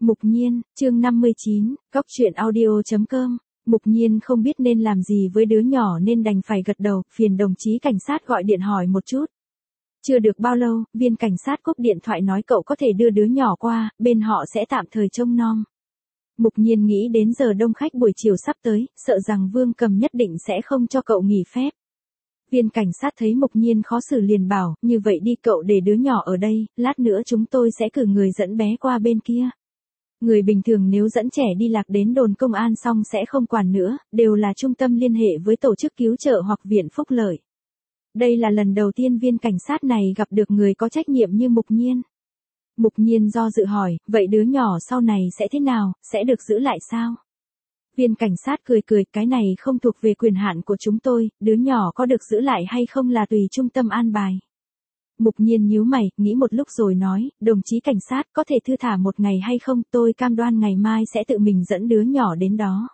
Mục Nhiên, chương 59, Góc truyện audio.com. Mục Nhiên không biết nên làm gì với đứa nhỏ nên đành phải gật đầu, phiền đồng chí cảnh sát gọi điện hỏi một chút. Chưa được bao lâu, viên cảnh sát cúp điện thoại nói cậu có thể đưa đứa nhỏ qua, bên họ sẽ tạm thời trông nom. Mục Nhiên nghĩ đến giờ đông khách buổi chiều sắp tới, sợ rằng Vương Cầm nhất định sẽ không cho cậu nghỉ phép. Viên cảnh sát thấy Mục Nhiên khó xử liền bảo, như vậy đi cậu để đứa nhỏ ở đây, lát nữa chúng tôi sẽ cử người dẫn bé qua bên kia. Người bình thường nếu dẫn trẻ đi lạc đến đồn công an xong sẽ không quản nữa, đều là trung tâm liên hệ với tổ chức cứu trợ hoặc viện phúc lợi. Đây là lần đầu tiên viên cảnh sát này gặp được người có trách nhiệm như Mục Nhiên. Mục Nhiên do dự hỏi, vậy đứa nhỏ sau này sẽ thế nào, sẽ được giữ lại sao? Viên cảnh sát cười cười, cái này không thuộc về quyền hạn của chúng tôi, đứa nhỏ có được giữ lại hay không là tùy trung tâm an bài. Mục Nhiên nhíu mày, nghĩ một lúc rồi nói, đồng chí cảnh sát có thể thư thả một ngày hay không, tôi cam đoan ngày mai sẽ tự mình dẫn đứa nhỏ đến đó.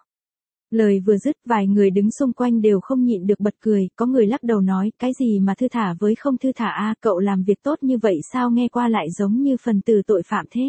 Lời vừa dứt, vài người đứng xung quanh đều không nhịn được bật cười, có người lắc đầu nói, cái gì mà thư thả với không thư thả a, cậu làm việc tốt như vậy sao nghe qua lại giống như phần tử tội phạm thế.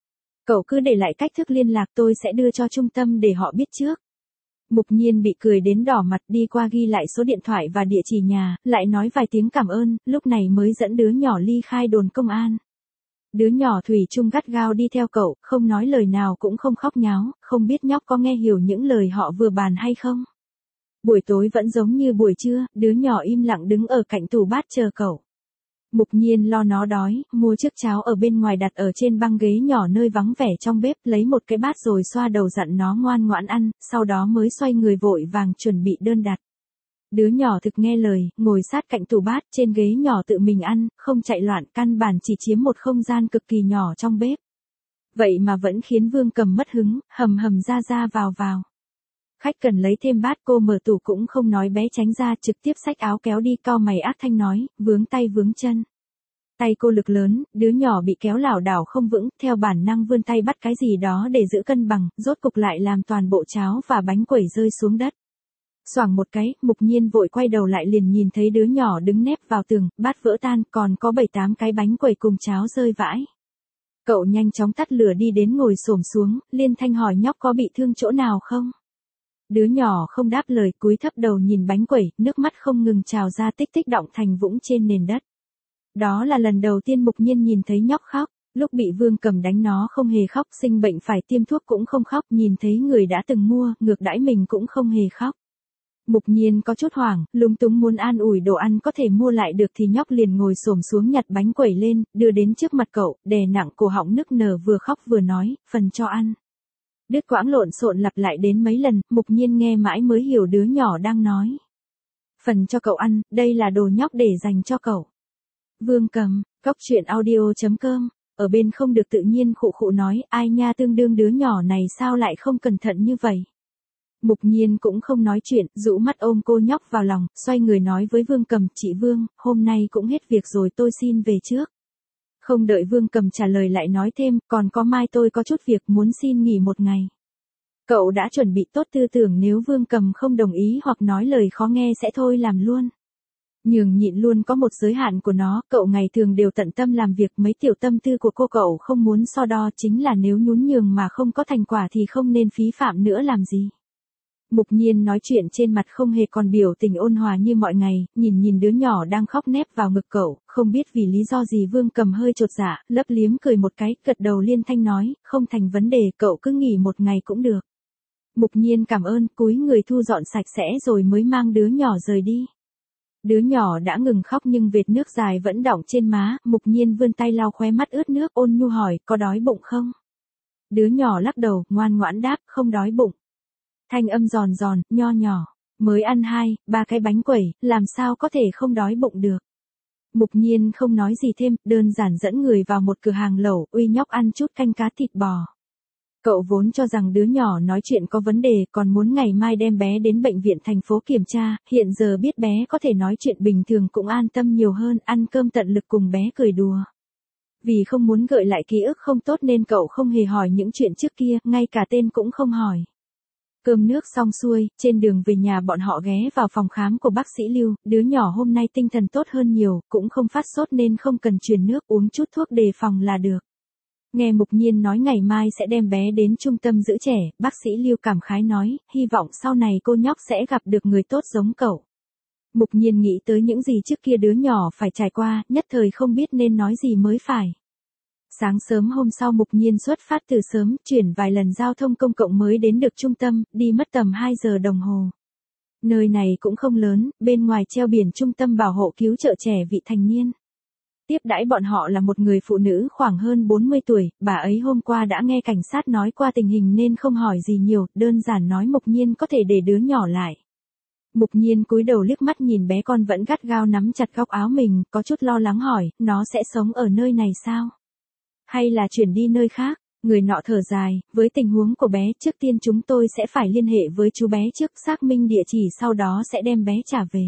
Cậu cứ để lại cách thức liên lạc, tôi sẽ đưa cho trung tâm để họ biết trước. Mục Nhiên bị cười đến đỏ mặt, đi qua ghi lại số điện thoại và địa chỉ nhà, lại nói vài tiếng cảm ơn, lúc này mới dẫn đứa nhỏ ly khai đồn công an. Đứa nhỏ thủy chung gắt gao đi theo cậu, không nói lời nào cũng không khóc nháo, không biết nhóc có nghe hiểu những lời họ vừa bàn hay không. Buổi tối vẫn giống như buổi trưa, đứa nhỏ im lặng đứng ở cạnh tủ bát chờ cậu. Mục Nhiên lo nó đói, mua chiếc cháo ở bên ngoài đặt ở trên băng ghế nhỏ nơi vắng vẻ trong bếp, lấy một cái bát rồi xoa đầu dặn nó ngoan ngoãn ăn, sau đó mới xoay người vội vàng chuẩn bị đơn đặt. Đứa nhỏ thực nghe lời, ngồi sát cạnh tủ bát, trên ghế nhỏ tự mình ăn, không chạy loạn, căn bản chỉ chiếm một không gian cực kỳ nhỏ trong bếp. Vậy mà vẫn khiến Vương Cầm mất hứng, hầm hầm ra vào. Khách cần lấy thêm bát, cô mở tủ cũng không nói bé tránh ra, trực tiếp xách áo kéo đi, cau mày ác thanh nói, vướng tay vướng chân. Tay cô lực lớn, đứa nhỏ bị kéo lảo đảo không vững, theo bản năng vươn tay bắt cái gì đó để giữ cân bằng, rốt cục lại làm toàn bộ cháo và bánh quẩy rơi xuống đất. Xoảng một cái, Mục Nhiên vội quay đầu lại liền nhìn thấy đứa nhỏ đứng nép vào tường, bát vỡ tan, còn có 7-8 cái bánh quẩy cùng cháo rơi vãi. Cậu nhanh chóng tắt lửa đi đến ngồi xổm xuống, liên thanh hỏi nhóc có bị thương chỗ nào không? Đứa nhỏ không đáp lời, cúi thấp đầu nhìn bánh quẩy, nước mắt không ngừng trào ra tích tích đọng thành vũng trên nền đất. Đó là lần đầu tiên Mục Nhiên nhìn thấy nhóc khóc, lúc bị Vương Cầm đánh nó không hề khóc, sinh bệnh phải tiêm thuốc cũng không khóc, nhìn thấy người đã từng mua, ngược đãi mình cũng không hề khóc. Mục Nhiên có chút hoảng, lúng túng muốn an ủi đồ ăn có thể mua lại được thì nhóc liền ngồi xổm xuống nhặt bánh quẩy lên, đưa đến trước mặt cậu, đè nặng cổ họng nức nở vừa khóc vừa nói, phần cho ăn. Đứt quãng lộn xộn lặp lại đến mấy lần, Mục Nhiên nghe mãi mới hiểu đứa nhỏ đang nói. Phần cho cậu ăn, đây là đồ nhóc để dành cho cậu. Vương Cầm, Góc truyện audio.com, ở bên không được tự nhiên khụ khụ nói, ai nha, tương đương đứa nhỏ này sao lại không cẩn thận như vậy. Mục Nhiên cũng không nói chuyện, rũ mắt ôm cô nhóc vào lòng, xoay người nói với Vương Cầm, chị Vương, hôm nay cũng hết việc rồi, tôi xin về trước. Không đợi Vương Cầm trả lời lại nói thêm, còn có mai tôi có chút việc muốn xin nghỉ một ngày. Cậu đã chuẩn bị tốt tư tưởng nếu Vương Cầm không đồng ý hoặc nói lời khó nghe sẽ thôi làm luôn. Nhường nhịn luôn có một giới hạn của nó, cậu ngày thường đều tận tâm làm việc, mấy tiểu tâm tư của cô cậu không muốn so đo, chính là nếu nhún nhường mà không có thành quả thì không nên phí phạm nữa làm gì. Mục Nhiên nói chuyện trên mặt không hề còn biểu tình ôn hòa như mọi ngày, nhìn đứa nhỏ đang khóc nép vào ngực cậu, không biết vì lý do gì Vương Cầm hơi chột dạ, lấp liếm cười một cái, gật đầu liên thanh nói, không thành vấn đề, cậu cứ nghỉ một ngày cũng được. Mục Nhiên cảm ơn, cúi người thu dọn sạch sẽ rồi mới mang đứa nhỏ rời đi. Đứa nhỏ đã ngừng khóc nhưng vệt nước dài vẫn đọng trên má, Mục Nhiên vươn tay lau khóe mắt ướt nước, ôn nhu hỏi, có đói bụng không? Đứa nhỏ lắc đầu, ngoan ngoãn đáp, không đói bụng. Thanh âm giòn giòn, nho nhỏ, mới ăn 2-3 cái bánh quẩy, làm sao có thể không đói bụng được. Mục Nhiên không nói gì thêm, đơn giản dẫn người vào một cửa hàng lẩu, uy nhóc ăn chút canh cá thịt bò. Cậu vốn cho rằng đứa nhỏ nói chuyện có vấn đề, còn muốn ngày mai đem bé đến bệnh viện thành phố kiểm tra, hiện giờ biết bé có thể nói chuyện bình thường cũng an tâm nhiều hơn, ăn cơm tận lực cùng bé cười đùa. Vì không muốn gợi lại ký ức không tốt nên cậu không hề hỏi những chuyện trước kia, ngay cả tên cũng không hỏi. Cơm nước xong xuôi, trên đường về nhà bọn họ ghé vào phòng khám của bác sĩ Lưu, đứa nhỏ hôm nay tinh thần tốt hơn nhiều, cũng không phát sốt nên không cần truyền nước, uống chút thuốc đề phòng là được. Nghe Mục Nhiên nói ngày mai sẽ đem bé đến trung tâm giữ trẻ, bác sĩ Lưu cảm khái nói, hy vọng sau này cô nhóc sẽ gặp được người tốt giống cậu. Mục Nhiên nghĩ tới những gì trước kia đứa nhỏ phải trải qua, nhất thời không biết nên nói gì mới phải. Sáng sớm hôm sau Mục Nhiên xuất phát từ sớm, chuyển vài lần giao thông công cộng mới đến được trung tâm, đi mất tầm 2 giờ đồng hồ. Nơi này cũng không lớn, bên ngoài treo biển trung tâm bảo hộ cứu trợ trẻ vị thành niên. Tiếp đãi bọn họ là một người phụ nữ khoảng hơn 40 tuổi, bà ấy hôm qua đã nghe cảnh sát nói qua tình hình nên không hỏi gì nhiều, đơn giản nói Mục Nhiên có thể để đứa nhỏ lại. Mục Nhiên cúi đầu liếc mắt nhìn bé con vẫn gắt gao nắm chặt góc áo mình, có chút lo lắng hỏi, nó sẽ sống ở nơi này sao? Hay là chuyển đi nơi khác? Người nọ thở dài, với tình huống của bé trước tiên chúng tôi sẽ phải liên hệ với chú bé trước xác minh địa chỉ sau đó sẽ đem bé trả về.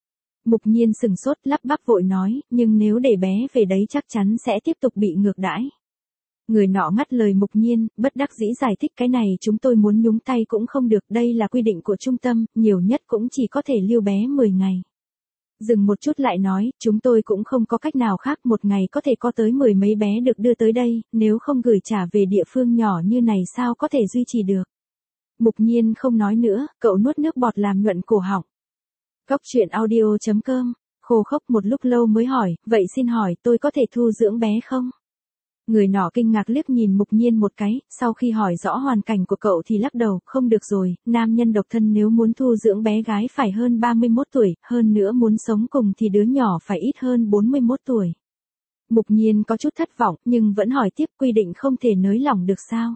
Mục Nhiên sừng sốt lắp bắp vội nói, nhưng nếu để bé về đấy chắc chắn sẽ tiếp tục bị ngược đãi. Người nọ ngắt lời Mục Nhiên, bất đắc dĩ giải thích cái này chúng tôi muốn nhúng tay cũng không được, đây là quy định của trung tâm, nhiều nhất cũng chỉ có thể lưu bé 10 ngày. Dừng một chút lại nói, chúng tôi cũng không có cách nào khác, một ngày có thể có tới 10 mấy bé được đưa tới đây, nếu không gửi trả về địa phương nhỏ như này sao có thể duy trì được. Mục Nhiên không nói nữa, cậu nuốt nước bọt làm nhuận cổ họng. Góc truyện audio.com, khô khốc một lúc lâu mới hỏi, vậy xin hỏi tôi có thể thu dưỡng bé không? Người nọ kinh ngạc liếc nhìn Mục Nhiên một cái, sau khi hỏi rõ hoàn cảnh của cậu thì lắc đầu, không được rồi, nam nhân độc thân nếu muốn thu dưỡng bé gái phải hơn 31 tuổi, hơn nữa muốn sống cùng thì đứa nhỏ phải ít hơn 41 tuổi. Mục Nhiên có chút thất vọng, nhưng vẫn hỏi tiếp quy định không thể nới lỏng được sao?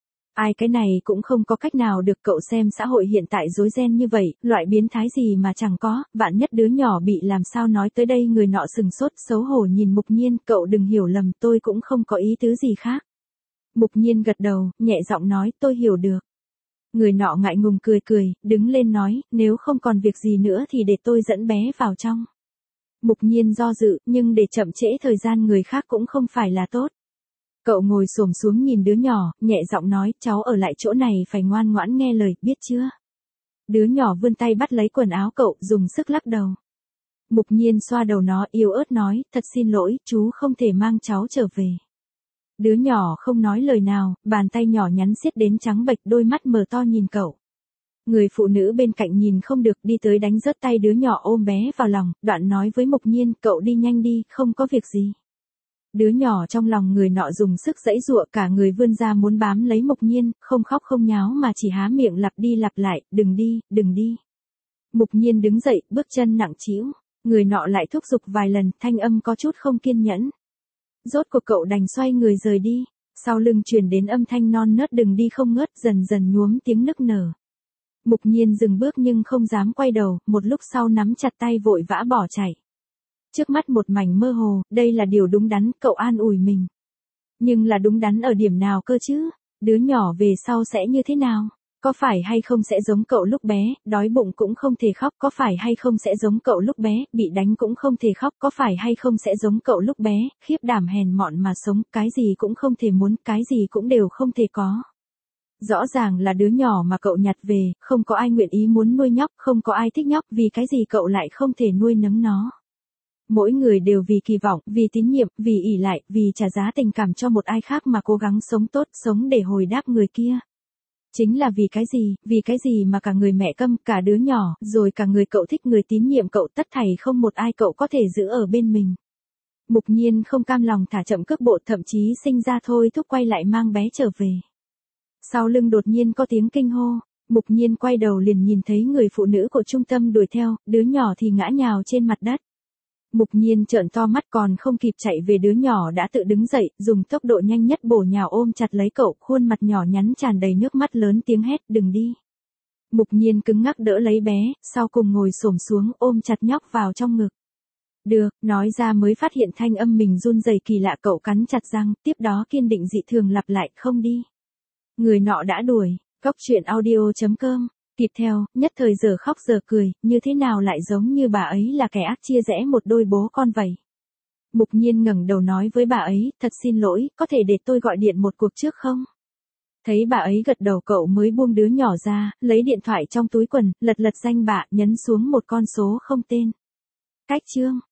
Ai cái này cũng không có cách nào được, cậu xem xã hội hiện tại rối ren như vậy, loại biến thái gì mà chẳng có, vạn nhất đứa nhỏ bị làm sao. Nói tới đây người nọ sừng sốt xấu hổ nhìn Mục Nhiên, cậu đừng hiểu lầm, tôi cũng không có ý tứ gì khác. Mục Nhiên gật đầu, nhẹ giọng nói, tôi hiểu được. Người nọ ngại ngùng cười cười, đứng lên nói, nếu không còn việc gì nữa thì để tôi dẫn bé vào trong. Mục Nhiên do dự, nhưng để chậm trễ thời gian người khác cũng không phải là tốt. Cậu ngồi xổm xuống nhìn đứa nhỏ, nhẹ giọng nói, cháu ở lại chỗ này phải ngoan ngoãn nghe lời, biết chưa? Đứa nhỏ vươn tay bắt lấy quần áo cậu, dùng sức lắc đầu. Mục Nhiên xoa đầu nó, yếu ớt nói, thật xin lỗi, chú không thể mang cháu trở về. Đứa nhỏ không nói lời nào, bàn tay nhỏ nhắn siết đến trắng bệch, đôi mắt mở to nhìn cậu. Người phụ nữ bên cạnh nhìn không được, đi tới đánh rớt tay đứa nhỏ ôm bé vào lòng, đoạn nói với Mục Nhiên, cậu đi nhanh đi, không có việc gì. Đứa nhỏ trong lòng người nọ dùng sức giãy giụa, cả người vươn ra muốn bám lấy Mục Nhiên, không khóc không nháo mà chỉ há miệng lặp đi lặp lại, đừng đi, đừng đi. Mục Nhiên đứng dậy, bước chân nặng trĩu, người nọ lại thúc giục vài lần, thanh âm có chút không kiên nhẫn. Rốt cuộc cậu đành xoay người rời đi, sau lưng truyền đến âm thanh non nớt đừng đi không ngớt, dần dần nhuốm tiếng nức nở. Mục Nhiên dừng bước nhưng không dám quay đầu, một lúc sau nắm chặt tay vội vã bỏ chạy. Trước mắt một mảnh mơ hồ, đây là điều đúng đắn, cậu an ủi mình. Nhưng là đúng đắn ở điểm nào cơ chứ? Đứa nhỏ về sau sẽ như thế nào? Có phải hay không sẽ giống cậu lúc bé, đói bụng cũng không thể khóc, có phải hay không sẽ giống cậu lúc bé, bị đánh cũng không thể khóc, có phải hay không sẽ giống cậu lúc bé, khiếp đảm hèn mọn mà sống, cái gì cũng không thể muốn, cái gì cũng đều không thể có. Rõ ràng là đứa nhỏ mà cậu nhặt về, không có ai nguyện ý muốn nuôi nhóc, không có ai thích nhóc, vì cái gì cậu lại không thể nuôi nấng nó. Mỗi người đều vì kỳ vọng, vì tín nhiệm, vì ỷ lại, vì trả giá tình cảm cho một ai khác mà cố gắng sống tốt, sống để hồi đáp người kia. Chính là vì cái gì mà cả người mẹ câm, cả đứa nhỏ, rồi cả người cậu thích, người tín nhiệm cậu, tất thảy không một ai cậu có thể giữ ở bên mình. Mục Nhiên không cam lòng thả chậm cước bộ, thậm chí sinh ra thôi thúc quay lại mang bé trở về. Sau lưng đột nhiên có tiếng kinh hô, Mục Nhiên quay đầu liền nhìn thấy người phụ nữ của trung tâm đuổi theo, đứa nhỏ thì ngã nhào trên mặt đất. Mục Nhiên trợn to mắt, còn không kịp chạy về đứa nhỏ đã tự đứng dậy, dùng tốc độ nhanh nhất bổ nhào ôm chặt lấy cậu, khuôn mặt nhỏ nhắn tràn đầy nước mắt lớn tiếng hét, đừng đi. Mục Nhiên cứng ngắc đỡ lấy bé, sau cùng ngồi xổm xuống ôm chặt nhóc vào trong ngực. Được, nói ra mới phát hiện thanh âm mình run rẩy kỳ lạ, cậu cắn chặt răng, tiếp đó kiên định dị thường lặp lại, không đi. Người nọ đã đuổi, góc truyện audio.com. Tiếp theo, nhất thời giờ khóc giờ cười, như thế nào lại giống như bà ấy là kẻ ác chia rẽ một đôi bố con vậy. Mục Nhiên ngẩng đầu nói với bà ấy, thật xin lỗi, có thể để tôi gọi điện một cuộc trước không? Thấy bà ấy gật đầu cậu mới buông đứa nhỏ ra, lấy điện thoại trong túi quần, lật lật danh bạ, nhấn xuống một con số không tên. Cách chương.